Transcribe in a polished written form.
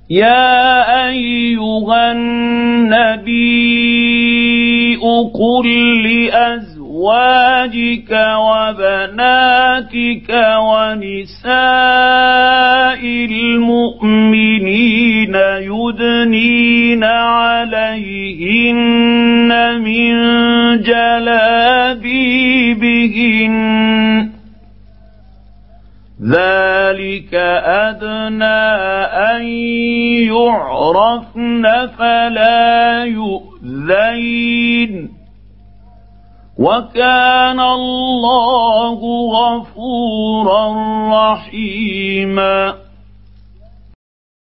يا أيها النبي قل لأزواجك وبناتك ونساء المؤمنين يدنين عليهن من جلابيبهن ذلك أدنى أن يعرفن فلا يؤذين وكان الله غفورا رحيما.